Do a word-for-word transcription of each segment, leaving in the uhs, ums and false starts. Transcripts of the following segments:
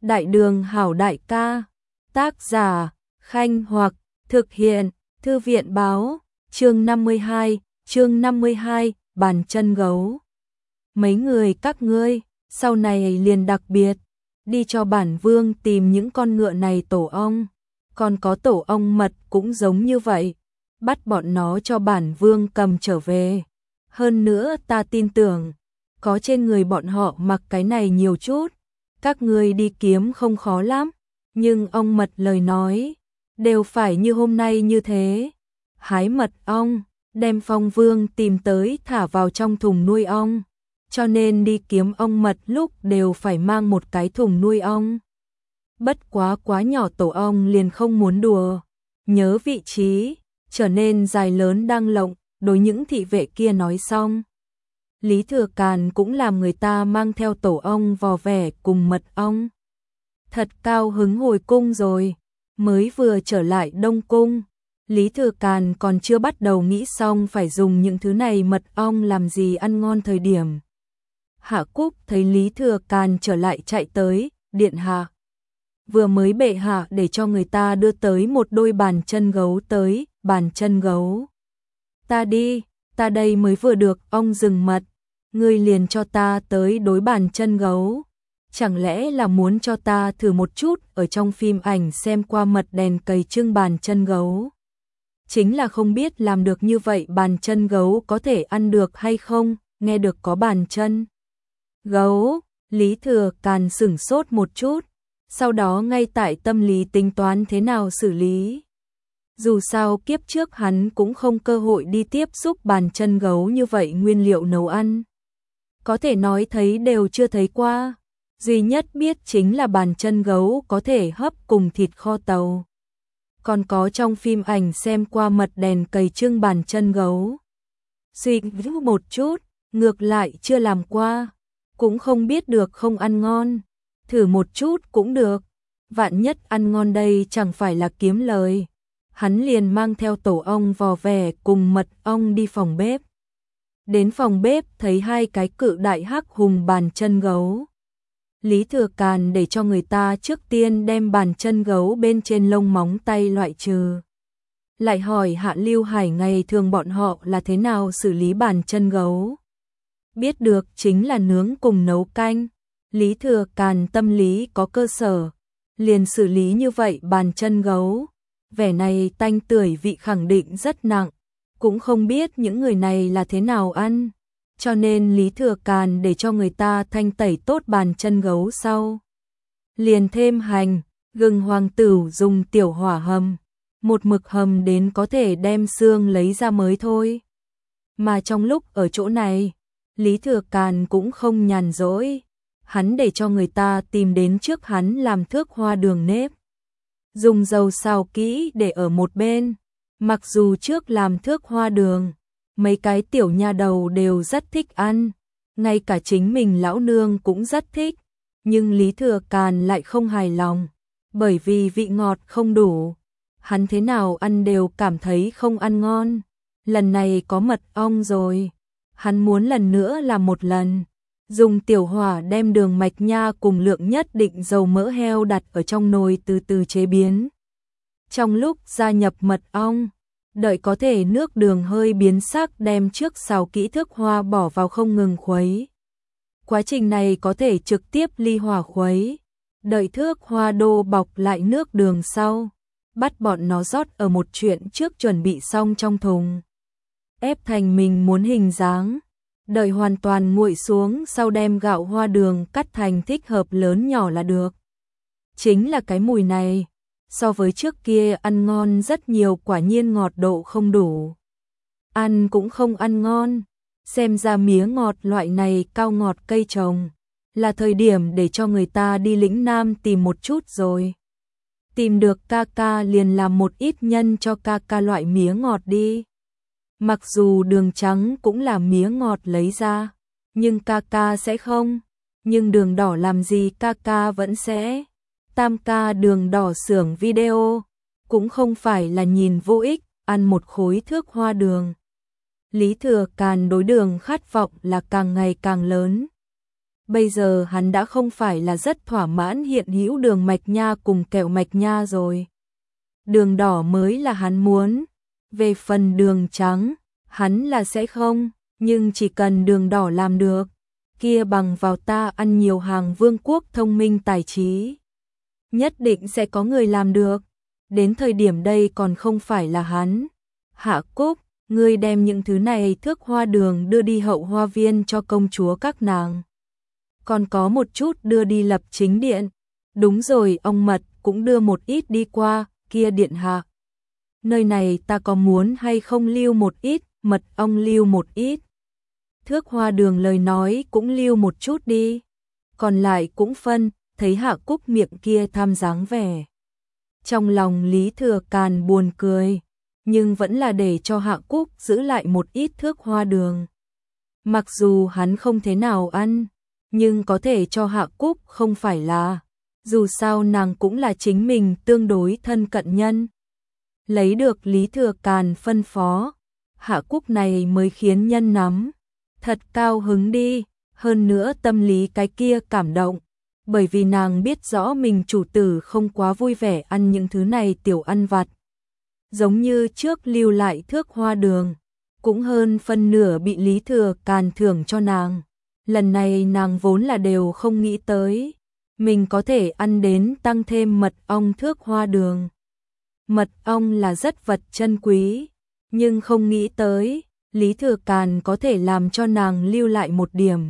Đại đường hảo đại ca. Tác giả, Khanh Hoặc, thực hiện, Thư viện báo, chương năm mươi hai, chương năm mươi hai, bàn chân gấu. Mấy người các ngươi, sau này liền đặc biệt, đi cho bản vương tìm những con ngựa này tổ ong, còn có tổ ong mật cũng giống như vậy, bắt bọn nó cho bản vương cầm trở về. Hơn nữa ta tin tưởng, có trên người bọn họ mặc cái này nhiều chút, các ngươi đi kiếm không khó lắm, nhưng ong mật lời nói, đều phải như hôm nay như thế. Hái mật ong, đem Phong Vương tìm tới thả vào trong thùng nuôi ong, cho nên đi kiếm ong mật lúc đều phải mang một cái thùng nuôi ong. Bất quá quá nhỏ tổ ong liền không muốn đùa, nhớ vị trí, trở nên dài lớn đang lộng, đối những thị vệ kia nói xong. Lý Thừa Càn cũng làm người ta mang theo tổ ong vò vẻ cùng mật ong. Thật cao hứng hồi cung rồi, mới vừa trở lại Đông Cung. Lý Thừa Càn còn chưa bắt đầu nghĩ xong phải dùng những thứ này mật ong làm gì ăn ngon thời điểm. Hạ Cúc thấy Lý Thừa Càn trở lại chạy tới, điện hạ. Vừa mới bệ hạ để cho người ta đưa tới một đôi bàn chân gấu tới, bàn chân gấu. Ta đi, ta đây mới vừa được ong rừng mật, ngươi liền cho ta tới đối bàn chân gấu. Chẳng lẽ là muốn cho ta thử một chút ở trong phim ảnh xem qua mật đèn cầy trưng bàn chân gấu. Chính là không biết làm được như vậy bàn chân gấu có thể ăn được hay không, nghe được có bàn chân gấu, Lý Thừa Càn sửng sốt một chút, sau đó ngay tại tâm lý tính toán thế nào xử lý. Dù sao kiếp trước hắn cũng không cơ hội đi tiếp xúc bàn chân gấu như vậy nguyên liệu nấu ăn. Có thể nói thấy đều chưa thấy qua, duy nhất biết chính là bàn chân gấu có thể hấp cùng thịt kho tàu. Còn có trong phim ảnh xem qua mật đèn cầy trưng bàn chân gấu. Suy nghĩ một chút, ngược lại chưa làm qua, cũng không biết được không ăn ngon, thử một chút cũng được, vạn nhất ăn ngon đây chẳng phải là kiếm lời. Hắn liền mang theo tổ ong vò vẻ cùng mật ong đi phòng bếp. Đến phòng bếp thấy hai cái cự đại hắc hùng bàn chân gấu. Lý Thừa Càn để cho người ta trước tiên đem bàn chân gấu bên trên lông móng tay loại trừ. Lại hỏi Hạ Lưu Hải ngày thường bọn họ là thế nào xử lý bàn chân gấu. Biết được chính là nướng cùng nấu canh. Lý Thừa Càn tâm lý có cơ sở, liền xử lý như vậy bàn chân gấu. Vẻ này tanh tưởi vị khẳng định rất nặng, cũng không biết những người này là thế nào ăn. Cho nên Lý Thừa Càn để cho người ta thanh tẩy tốt bàn chân gấu sau. Liền thêm hành, gừng hoàng tửu dùng tiểu hỏa hầm, một mực hầm đến có thể đem xương lấy ra mới thôi. Mà trong lúc ở chỗ này, Lý Thừa Càn cũng không nhàn rỗi, hắn để cho người ta tìm đến trước hắn làm thước hoa đường nếp. Dùng dầu xào kỹ để ở một bên, mặc dù trước làm thước hoa đường, mấy cái tiểu nha đầu đều rất thích ăn, ngay cả chính mình lão nương cũng rất thích, nhưng Lý Thừa Càn lại không hài lòng, bởi vì vị ngọt không đủ, hắn thế nào ăn đều cảm thấy không ăn ngon. Lần này có mật ong rồi, hắn muốn lần nữa làm một lần, dùng tiểu hỏa đem đường mạch nha cùng lượng nhất định dầu mỡ heo đặt ở trong nồi từ từ chế biến. Trong lúc gia nhập mật ong, đợi có thể nước đường hơi biến sắc đem trước xào kỹ thước hoa bỏ vào không ngừng khuấy. Quá trình này có thể trực tiếp ly hỏa khuấy. Đợi thước hoa đô bọc lại nước đường sau, bắt bọn nó rót ở một chuyện trước chuẩn bị xong trong thùng. Ép thành mình muốn hình dáng. Đợi hoàn toàn nguội xuống sau đem gạo hoa đường cắt thành thích hợp lớn nhỏ là được. Chính là cái mùi này, so với trước kia ăn ngon rất nhiều, quả nhiên ngọt độ không đủ. Ăn cũng không ăn ngon, xem ra mía ngọt loại này cao ngọt cây trồng, là thời điểm để cho người ta đi lĩnh Nam tìm một chút rồi. Tìm được ca ca liền làm một ít nhân cho ca ca loại mía ngọt đi. Mặc dù đường trắng cũng là mía ngọt lấy ra, nhưng ca ca sẽ không, nhưng đường đỏ làm gì ca ca vẫn sẽ. Tam ca đường đỏ xưởng video, cũng không phải là nhìn vô ích, ăn một khối thước hoa đường. Lý Thừa Càn đối đường khát vọng là càng ngày càng lớn. Bây giờ hắn đã không phải là rất thỏa mãn hiện hữu đường mạch nha cùng kẹo mạch nha rồi. Đường đỏ mới là hắn muốn. Về phần đường trắng, hắn là sẽ không, nhưng chỉ cần đường đỏ làm được, kia bằng vào ta ăn nhiều hàng vương quốc thông minh tài trí. Nhất định sẽ có người làm được. Đến thời điểm đây còn không phải là hắn. Hạ Cúc, ngươi đem những thứ này thước hoa đường đưa đi hậu hoa viên cho công chúa các nàng. Còn có một chút đưa đi lập chính điện. Đúng rồi, ông Mật cũng đưa một ít đi qua, kia điện hạ. Nơi này ta có muốn hay không lưu một ít, mật ong lưu một ít. Thước hoa đường lời nói cũng lưu một chút đi. Còn lại cũng phân, thấy Hạ Cúc miệng kia tham dáng vẻ. Trong lòng Lý Thừa Càn buồn cười, nhưng vẫn là để cho Hạ Cúc giữ lại một ít thước hoa đường. Mặc dù hắn không thế nào ăn, nhưng có thể cho Hạ Cúc không phải là, dù sao nàng cũng là chính mình tương đối thân cận nhân. Lấy được Lý Thừa Càn phân phó, Hạ Cúc này mới khiến nhân nắm thật cao hứng đi, hơn nữa tâm lý cái kia cảm động, bởi vì nàng biết rõ mình chủ tử không quá vui vẻ ăn những thứ này tiểu ăn vặt. Giống như trước lưu lại thước hoa đường, cũng hơn phân nửa bị Lý Thừa Càn thưởng cho nàng. Lần này nàng vốn là đều không nghĩ tới, mình có thể ăn đến tăng thêm mật ong thước hoa đường. Mật ong là rất vật chân quý, nhưng không nghĩ tới, Lý Thừa Càn có thể làm cho nàng lưu lại một điểm.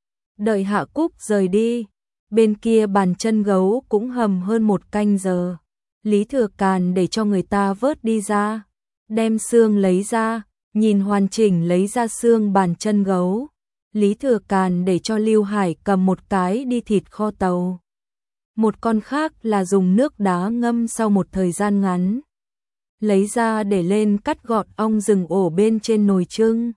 Đợi Hạ Cúc rời đi, bên kia bàn chân gấu cũng hầm hơn một canh giờ. Lý Thừa Càn để cho người ta vớt đi ra, đem xương lấy ra, nhìn hoàn chỉnh lấy ra xương bàn chân gấu. Lý Thừa Càn để cho Lưu Hải cầm một cái đi thịt kho tàu. Một con khác là dùng nước đá ngâm sau một thời gian ngắn. Lấy ra để lên cắt gọt ong rừng ổ bên trên nồi trưng.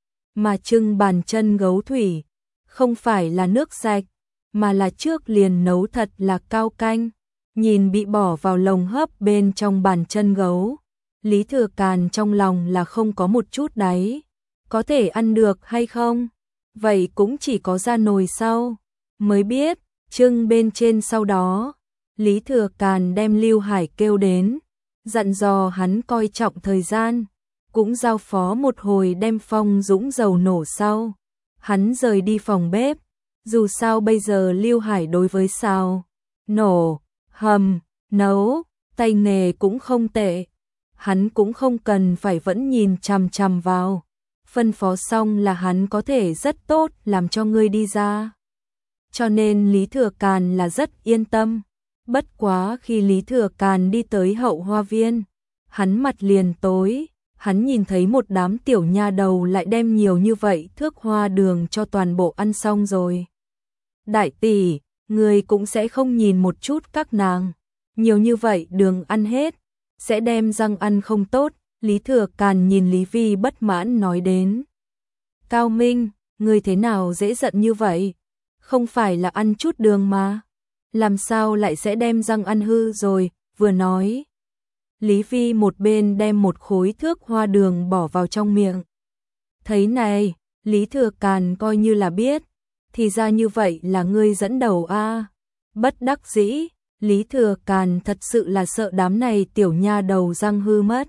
Mà trưng bàn chân gấu thủy, không phải là nước sạch, mà là trước liền nấu thật là cao canh. Nhìn bị bỏ vào lồng hấp bên trong bàn chân gấu, Lý Thừa Càn trong lòng là không có một chút đáy. Có thể ăn được hay không? Vậy cũng chỉ có ra nồi sau mới biết. Trưng bên trên sau đó, Lý Thừa Càn đem Lưu Hải kêu đến, dặn dò hắn coi trọng thời gian, cũng giao phó một hồi đem phong dũng dầu nổ sau. Hắn rời đi phòng bếp, dù sao bây giờ Lưu Hải đối với xào, nổ, hầm, nấu, tay nghề cũng không tệ. Hắn cũng không cần phải vẫn nhìn chằm chằm vào. Phân phó xong là hắn có thể rất tốt làm cho ngươi đi ra. Cho nên Lý Thừa Càn là rất yên tâm. Bất quá khi Lý Thừa Càn đi tới hậu hoa viên, hắn mặt liền tối, hắn nhìn thấy một đám tiểu nha đầu lại đem nhiều như vậy thước hoa đường cho toàn bộ ăn xong rồi. Đại tỷ, người cũng sẽ không nhìn một chút các nàng, nhiều như vậy đường ăn hết, sẽ đem răng ăn không tốt. Lý Thừa Càn nhìn Lý Vi bất mãn nói đến. Cao Minh, người thế nào dễ giận như vậy? Không phải là ăn chút đường mà, làm sao lại sẽ đem răng ăn hư rồi, vừa nói. Lý Vi một bên đem một khối thước hoa đường bỏ vào trong miệng. Thấy này, Lý Thừa Càn coi như là biết, thì ra như vậy là ngươi dẫn đầu a. Bất đắc dĩ, Lý Thừa Càn thật sự là sợ đám này tiểu nha đầu răng hư mất.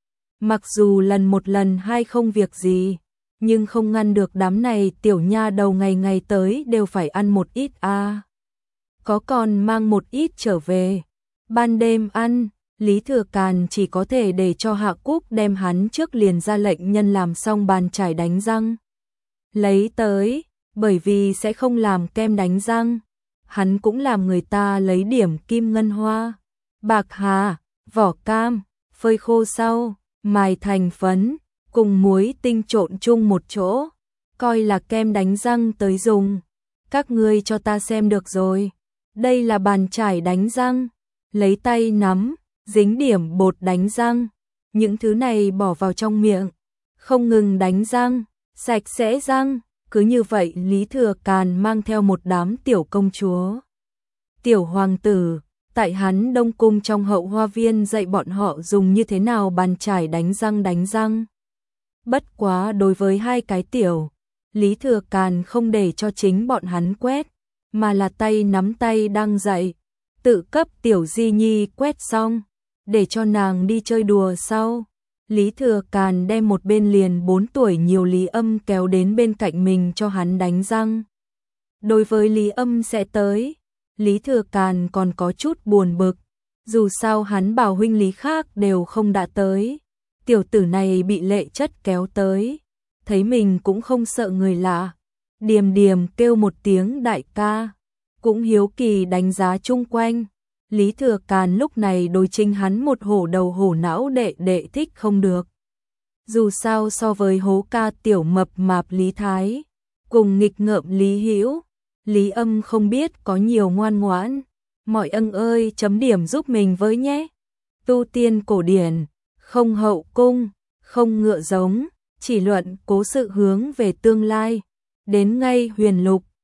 Mặc dù lần một lần hai không việc gì, nhưng không ngăn được đám này tiểu nha đầu ngày ngày tới đều phải ăn một ít a. Có còn mang một ít trở về. Ban đêm ăn, Lý Thừa Càn chỉ có thể để cho Hạ Cúc đem hắn trước liền ra lệnh nhân làm xong bàn chải đánh răng. Lấy tới, bởi vì sẽ không làm kem đánh răng. Hắn cũng làm người ta lấy điểm kim ngân hoa, bạc hà, vỏ cam, phơi khô sau, mài thành phấn, cùng muối tinh trộn chung một chỗ, coi là kem đánh răng tới dùng. Các ngươi cho ta xem được rồi, đây là bàn chải đánh răng, lấy tay nắm, dính điểm bột đánh răng, những thứ này bỏ vào trong miệng, không ngừng đánh răng, sạch sẽ răng. Cứ như vậy Lý Thừa Càn mang theo một đám tiểu công chúa, tiểu hoàng tử, tại hắn Đông Cung trong hậu hoa viên dạy bọn họ dùng như thế nào bàn chải đánh răng đánh răng. Bất quá đối với hai cái tiểu, Lý Thừa Càn không để cho chính bọn hắn quét, mà là tay nắm tay đang dạy, tự cấp Tiểu Di Nhi quét xong, để cho nàng đi chơi đùa sau. Lý Thừa Càn đem một bên liền bốn tuổi nhiều Lý Âm kéo đến bên cạnh mình cho hắn đánh răng. Đối với Lý Âm sẽ tới, Lý Thừa Càn còn có chút buồn bực, dù sao hắn bảo huynh Lý khác đều không đã tới. Tiểu tử này bị Lệ Chất kéo tới, thấy mình cũng không sợ người lạ, điềm điềm kêu một tiếng đại ca, cũng hiếu kỳ đánh giá chung quanh. Lý Thừa Càn lúc này đối chính hắn một hổ đầu hổ não đệ đệ thích không được. Dù sao so với hố ca tiểu mập mạp Lý Thái, cùng nghịch ngợm Lý Hữu, Lý Âm không biết có nhiều ngoan ngoãn. Mọi ân ơi chấm điểm giúp mình với nhé. Tu tiên cổ điển, không hậu cung, không ngựa giống, chỉ luận cố sự hướng về tương lai. Đến ngay huyền lục,